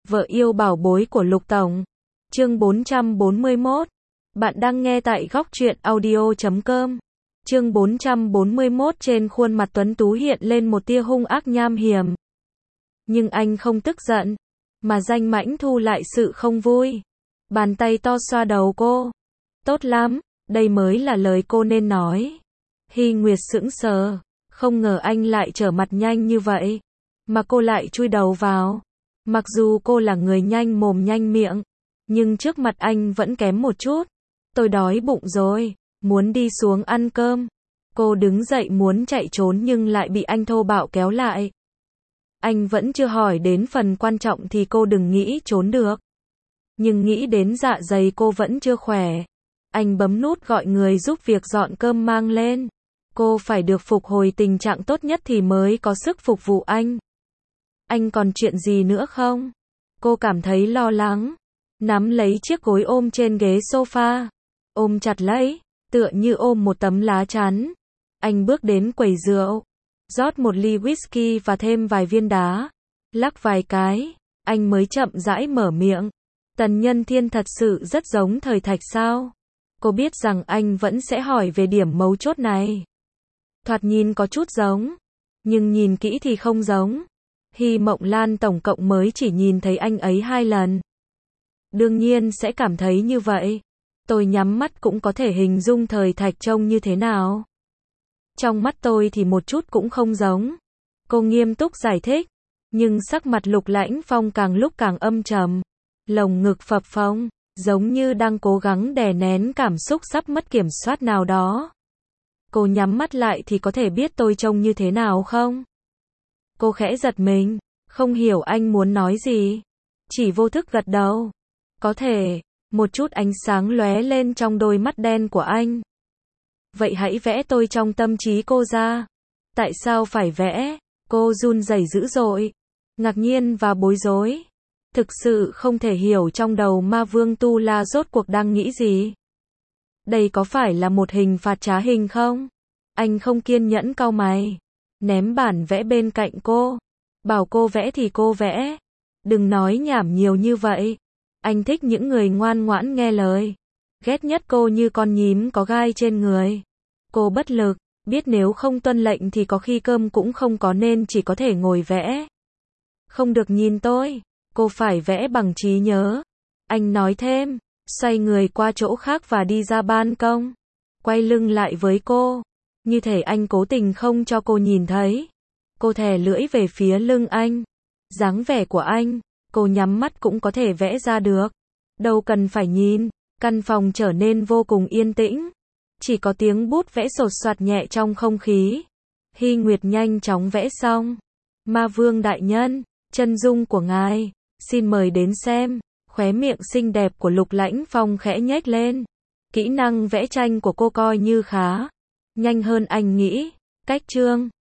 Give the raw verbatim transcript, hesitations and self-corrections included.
Vợ yêu bảo bối của Lục Tổng. Chương bốn trăm bốn mươi mốt. Bạn đang nghe tại góc truyện audio chấm com. Chương bốn trăm bốn mươi mốt. Trên khuôn mặt tuấn tú hiện lên một tia hung ác nham hiểm. Nhưng anh không tức giận, mà danh mãnh thu lại sự không vui. Bàn tay to xoa đầu cô. Tốt lắm, đây mới là lời cô nên nói. Hy Nguyệt sững sờ, không ngờ anh lại trở mặt nhanh như vậy, mà cô lại chui đầu vào. Mặc dù cô là người nhanh mồm nhanh miệng, nhưng trước mặt anh vẫn kém một chút. Tôi đói bụng rồi, muốn đi xuống ăn cơm. Cô đứng dậy muốn chạy trốn nhưng lại bị anh thô bạo kéo lại. Anh vẫn chưa hỏi đến phần quan trọng thì cô đừng nghĩ trốn được. Nhưng nghĩ đến dạ dày cô vẫn chưa khỏe. Anh bấm nút gọi người giúp việc dọn cơm mang lên. Cô phải được phục hồi tình trạng tốt nhất thì mới có sức phục vụ anh. Anh còn chuyện gì nữa không? Cô cảm thấy lo lắng. Nắm lấy chiếc gối ôm trên ghế sofa. Ôm chặt lấy, tựa như ôm một tấm lá chắn. Anh bước đến quầy rượu. Rót một ly whisky và thêm vài viên đá. Lắc vài cái, anh mới chậm rãi mở miệng. Tần Nhân Thiên thật sự rất giống Thời Thạch sao? Cô biết rằng anh vẫn sẽ hỏi về điểm mấu chốt này. Thoạt nhìn có chút giống, nhưng nhìn kỹ thì không giống. Hy Mộng Lan tổng cộng mới chỉ nhìn thấy anh ấy hai lần. Đương nhiên sẽ cảm thấy như vậy. Tôi nhắm mắt cũng có thể hình dung Thời Thạch trông như thế nào. Trong mắt tôi thì một chút cũng không giống. Cô nghiêm túc giải thích. Nhưng sắc mặt Lục Lãnh Phong càng lúc càng âm trầm. Lồng ngực phập phồng, giống như đang cố gắng đè nén cảm xúc sắp mất kiểm soát nào đó. Cô nhắm mắt lại thì có thể biết tôi trông như thế nào không? Cô khẽ giật mình, không hiểu anh muốn nói gì. Chỉ vô thức gật đầu. Có thể, một chút ánh sáng lóe lên trong đôi mắt đen của anh. Vậy hãy vẽ tôi trong tâm trí cô ra. Tại sao phải vẽ? Cô run rẩy dữ dội, ngạc nhiên và bối rối. Thực sự không thể hiểu trong đầu ma vương Tu La rốt cuộc đang nghĩ gì. Đây có phải là một hình phạt trá hình không? Anh không kiên nhẫn cau mày. Ném bản vẽ bên cạnh cô. Bảo cô vẽ thì cô vẽ. Đừng nói nhảm nhiều như vậy. Anh thích những người ngoan ngoãn nghe lời. Ghét nhất cô như con nhím có gai trên người. Cô bất lực, biết nếu không tuân lệnh thì có khi cơm cũng không có nên chỉ có thể ngồi vẽ. Không được nhìn tôi. Cô phải vẽ bằng trí nhớ. Anh nói thêm, xoay người qua chỗ khác và đi ra ban công. Quay lưng lại với cô. Như thể anh cố tình không cho cô nhìn thấy. Cô thè lưỡi về phía lưng anh. Dáng vẻ của anh, cô nhắm mắt cũng có thể vẽ ra được. Đâu cần phải nhìn. Căn phòng trở nên vô cùng yên tĩnh. Chỉ có tiếng bút vẽ sột soạt nhẹ trong không khí. Hy Nguyệt nhanh chóng vẽ xong. Ma vương đại nhân, chân dung của ngài, xin mời đến xem. Khóe miệng xinh đẹp của Lục Lãnh Phong khẽ nhếch lên. Kỹ năng vẽ tranh của cô coi như khá. Nhanh hơn anh nghĩ. Cách chương